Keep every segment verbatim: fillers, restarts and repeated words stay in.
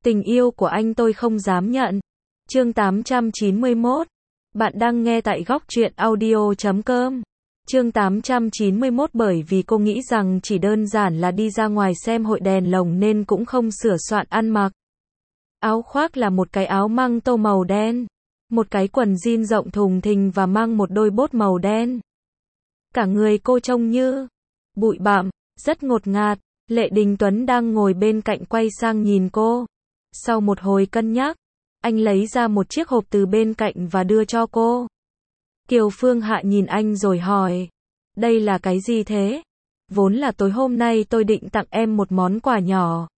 Tình yêu của anh tôi không dám nhận. Chương tám trăm chín mươi mốt. Bạn đang nghe tại góc truyện audio chấm com. Chương tám trăm chín mươi mốt. Bởi vì cô nghĩ rằng chỉ đơn giản là đi ra ngoài xem hội đèn lồng nên cũng không sửa soạn ăn mặc. Áo khoác là một cái áo măng tô màu đen, một cái quần jean rộng thùng thình và mang một đôi bốt màu đen. Cả người cô trông như bụi bặm, rất ngột ngạt. Lệ Đình Tuấn đang ngồi bên cạnh quay sang nhìn cô. Sau một hồi cân nhắc, anh lấy ra một chiếc hộp từ bên cạnh và đưa cho cô. Kiều Phương Hạ nhìn anh rồi hỏi, đây là cái gì thế? Vốn là tối hôm nay tôi định tặng em một món quà nhỏ.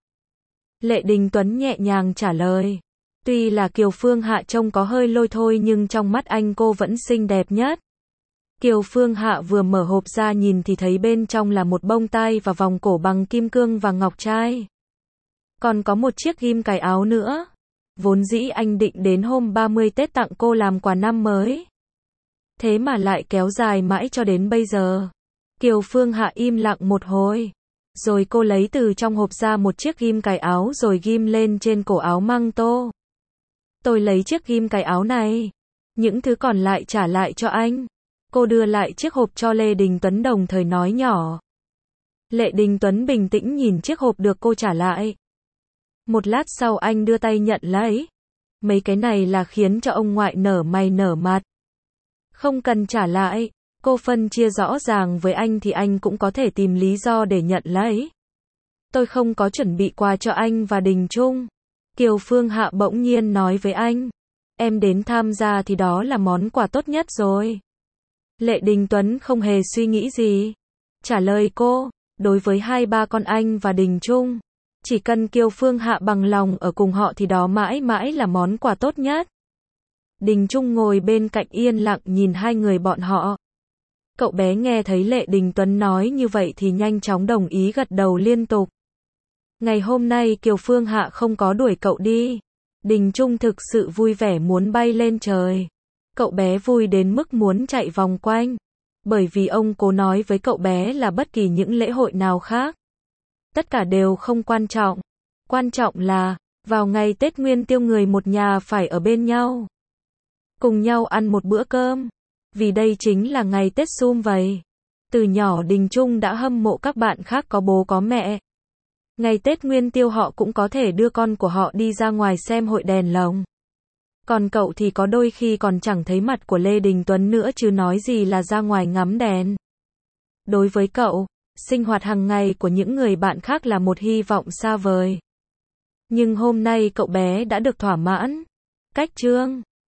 Lệ Đình Tuấn nhẹ nhàng trả lời. Tuy là Kiều Phương Hạ trông có hơi lôi thôi nhưng trong mắt anh cô vẫn xinh đẹp nhất. Kiều Phương Hạ vừa mở hộp ra nhìn thì thấy bên trong là một bông tai và vòng cổ bằng kim cương và ngọc trai. Còn có một chiếc ghim cài áo nữa. Vốn dĩ anh định đến hôm ba mươi Tết tặng cô làm quà năm mới. Thế mà lại kéo dài mãi cho đến bây giờ. Kiều Phương Hạ im lặng một hồi. Rồi cô lấy từ trong hộp ra một chiếc ghim cài áo rồi ghim lên trên cổ áo măng tô. Tôi lấy chiếc ghim cài áo này. Những thứ còn lại trả lại cho anh. Cô đưa lại chiếc hộp cho Lê Đình Tuấn đồng thời nói nhỏ. Lệ Đình Tuấn bình tĩnh nhìn chiếc hộp được cô trả lại. Một lát sau anh đưa tay nhận lấy. Mấy cái này là khiến cho ông ngoại nở mày nở mặt. Không cần trả lại. Cô phân chia rõ ràng với anh thì anh cũng có thể tìm lý do để nhận lấy. Tôi không có chuẩn bị quà cho anh và Đình Trung. Kiều Phương Hạ bỗng nhiên nói với anh. Em đến tham gia thì đó là món quà tốt nhất rồi. Lệ Đình Tuấn không hề suy nghĩ gì. Trả lời cô, đối với hai ba con anh và Đình Trung, chỉ cần Kiều Phương Hạ bằng lòng ở cùng họ thì đó mãi mãi là món quà tốt nhất. Đình Trung ngồi bên cạnh yên lặng nhìn hai người bọn họ. Cậu bé nghe thấy Lệ Đình Tuấn nói như vậy thì nhanh chóng đồng ý gật đầu liên tục. Ngày hôm nay Kiều Phương Hạ không có đuổi cậu đi. Đình Trung thực sự vui vẻ muốn bay lên trời. Cậu bé vui đến mức muốn chạy vòng quanh. Bởi vì ông cố nói với cậu bé là bất kỳ những lễ hội nào khác, tất cả đều không quan trọng. Quan trọng là, vào ngày Tết Nguyên Tiêu người một nhà phải ở bên nhau. Cùng nhau ăn một bữa cơm. Vì đây chính là ngày Tết sum vầy. Từ nhỏ Đình Trung đã hâm mộ các bạn khác có bố có mẹ. Ngày Tết Nguyên Tiêu họ cũng có thể đưa con của họ đi ra ngoài xem hội đèn lồng. Còn cậu thì có đôi khi còn chẳng thấy mặt của Lê Đình Tuấn nữa chứ nói gì là ra ngoài ngắm đèn. Đối với cậu, sinh hoạt hàng ngày của những người bạn khác là một hy vọng xa vời. Nhưng hôm nay cậu bé đã được thỏa mãn. Cách chương